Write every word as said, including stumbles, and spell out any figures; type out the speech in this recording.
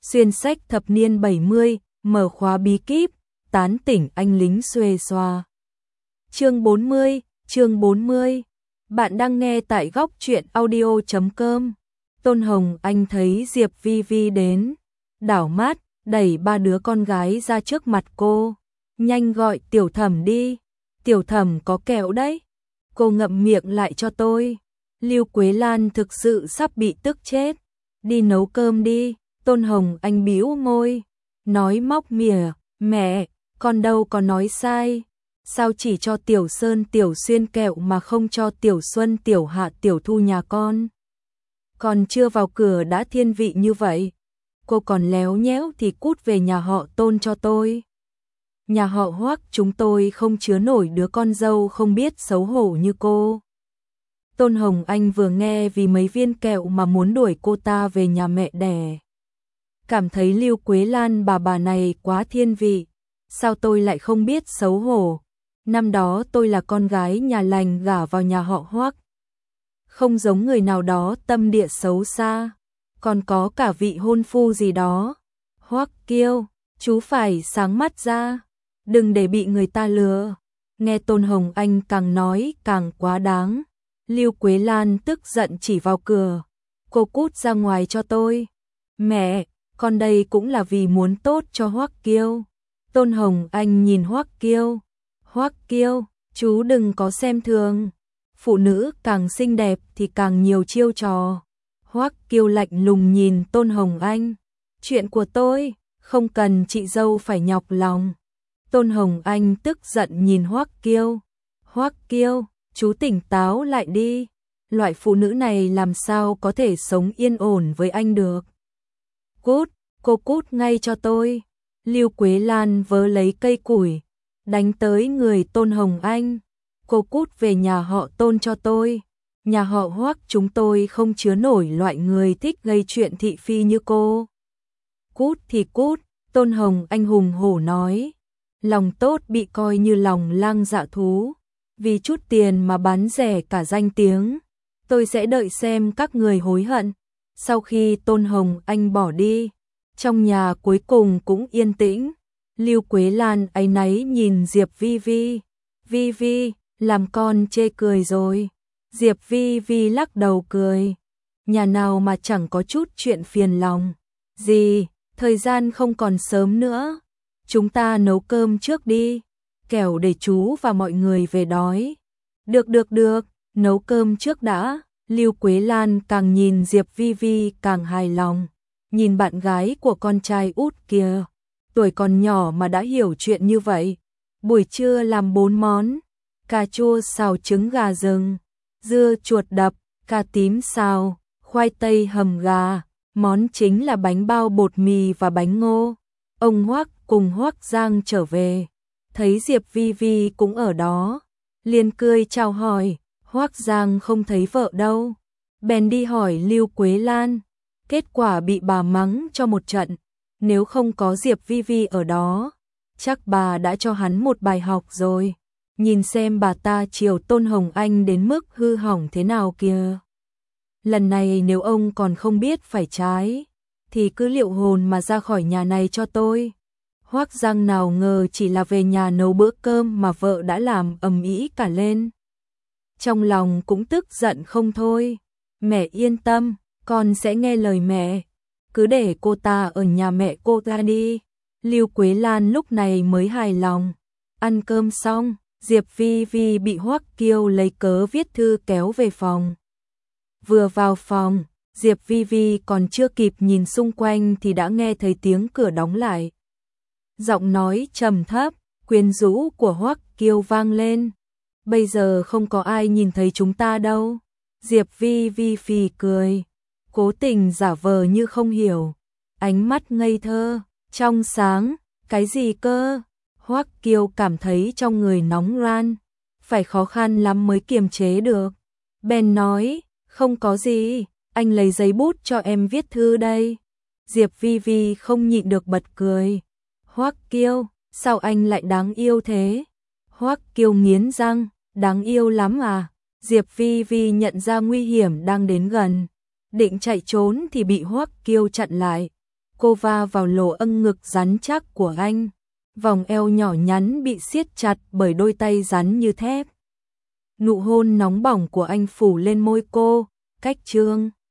Xuyên sách thập niên bảy mươi, mở khóa bí kíp, tán tỉnh anh lính xuề xoa. Chương bốn mươi, chương bốn mươi. Bạn đang nghe tại góc truyện audio chấm com. Tôn Hồng Anh thấy Diệp Vi Vi đến, đảo mắt, đẩy ba đứa con gái ra trước mặt cô. Nhanh gọi Tiểu Thẩm đi, Tiểu Thẩm có kẹo đấy. Cô ngậm miệng lại cho tôi. Lưu Quế Lan thực sự sắp bị tức chết. Đi nấu cơm đi. Tôn Hồng Anh bĩu môi, nói móc mỉa, mẹ, con đâu có nói sai. Sao chỉ cho Tiểu Sơn Tiểu Xuyên kẹo mà không cho Tiểu Xuân Tiểu Hạ Tiểu Thu nhà con? Còn chưa vào cửa đã thiên vị như vậy. Cô còn léo nhéo thì cút về nhà họ Tôn cho tôi. Nhà họ Hoắc chúng tôi không chứa nổi đứa con dâu không biết xấu hổ như cô. Tôn Hồng Anh vừa nghe vì mấy viên kẹo mà muốn đuổi cô ta về nhà mẹ đẻ. Cảm thấy Lưu Quế Lan bà bà này quá thiên vị. Sao tôi lại không biết xấu hổ? Năm đó tôi là con gái nhà lành gả vào nhà họ Hoắc. Không giống người nào đó tâm địa xấu xa. Còn có cả vị hôn phu gì đó. Hoắc Kiêu, chú phải sáng mắt ra. Đừng để bị người ta lừa. Nghe Tôn Hồng Anh càng nói càng quá đáng. Lưu Quế Lan tức giận chỉ vào cửa. Cô cút ra ngoài cho tôi. Mẹ, con đây cũng là vì muốn tốt cho Hoắc Kiêu. Tôn Hồng Anh nhìn Hoắc Kiêu. Hoắc Kiêu, chú đừng có xem thường. Phụ nữ càng xinh đẹp thì càng nhiều chiêu trò. Hoắc Kiêu lạnh lùng nhìn Tôn Hồng Anh. Chuyện của tôi, không cần chị dâu phải nhọc lòng. Tôn Hồng Anh tức giận nhìn Hoắc Kiêu. Hoắc Kiêu, chú tỉnh táo lại đi. Loại phụ nữ này làm sao có thể sống yên ổn với anh được. Cút, cô cút ngay cho tôi. Lưu Quế Lan vớ lấy cây củi, đánh tới người Tôn Hồng Anh. Cô cút về nhà họ Tôn cho tôi. Nhà họ Hoắc chúng tôi không chứa nổi loại người thích gây chuyện thị phi như cô. Cút thì cút, Tôn Hồng Anh hùng hổ nói. Lòng tốt bị coi như lòng lang dạ thú. Vì chút tiền mà bán rẻ cả danh tiếng. Tôi sẽ đợi xem các người hối hận. Sau khi Tôn Hồng Anh bỏ đi, trong nhà cuối cùng cũng yên tĩnh. Lưu Quế Lan áy náy nhìn Diệp Vi Vi. Vi Vi, làm con chê cười rồi. Diệp Vi Vi lắc đầu cười. Nhà nào mà chẳng có chút chuyện phiền lòng. Gì, thời gian không còn sớm nữa. Chúng ta nấu cơm trước đi. Kẻo để chú và mọi người về đói. Được được được, nấu cơm trước đã. Lưu Quế Lan càng nhìn Diệp Vi Vi càng hài lòng. Nhìn bạn gái của con trai út kia. Tuổi còn nhỏ mà đã hiểu chuyện như vậy. Buổi trưa làm bốn món. Cà chua xào trứng gà rừng. Dưa chuột đập, cà tím xào, khoai tây hầm gà. Món chính là bánh bao bột mì và bánh ngô. Ông Hoắc cùng Hoắc Giang trở về. Thấy Diệp Vi Vi cũng ở đó. Liền cười chào hỏi. Hoắc Giang không thấy vợ đâu. Bèn đi hỏi Lưu Quế Lan. Kết quả bị bà mắng cho một trận. Nếu không có Diệp Vi Vi ở đó, chắc bà đã cho hắn một bài học rồi. Nhìn xem bà ta chiều Tôn Hồng Anh đến mức hư hỏng thế nào kìa. Lần này nếu ông còn không biết phải trái, thì cứ liệu hồn mà ra khỏi nhà này cho tôi. Hoắc Giang nào ngờ chỉ là về nhà nấu bữa cơm mà vợ đã làm ầm ĩ cả lên. Trong lòng cũng tức giận không thôi. Mẹ yên tâm, con sẽ nghe lời mẹ. Cứ để cô ta ở nhà mẹ cô ta đi. Lưu Quế Lan lúc này mới hài lòng. Ăn cơm xong, Diệp Vi Vi bị Hoắc Kiêu lấy cớ viết thư kéo về phòng. Vừa vào phòng, Diệp Vi Vi còn chưa kịp nhìn xung quanh thì đã nghe thấy tiếng cửa đóng lại. Giọng nói trầm thấp, quyến rũ của Hoắc Kiêu vang lên. Bây giờ không có ai nhìn thấy chúng ta đâu. Diệp Vi Vi phì cười, cố tình giả vờ như không hiểu. Ánh mắt ngây thơ, trong sáng, cái gì cơ? Hoắc Kiêu cảm thấy trong người nóng ran, phải khó khăn lắm mới kiềm chế được. Bèn nói, không có gì, anh lấy giấy bút cho em viết thư đây. Diệp Vi Vi không nhịn được bật cười. Hoắc Kiêu, sao anh lại đáng yêu thế? Hoắc Kiêu nghiến răng, đáng yêu lắm à? Diệp Vi Vi nhận ra nguy hiểm đang đến gần, định chạy trốn thì bị Hoắc Kiêu chặn lại. Cô va vào lỗ âng ngực rắn chắc của anh. Vòng eo nhỏ nhắn bị siết chặt bởi đôi tay rắn như thép. Nụ hôn nóng bỏng của anh phủ lên môi cô, cách trương.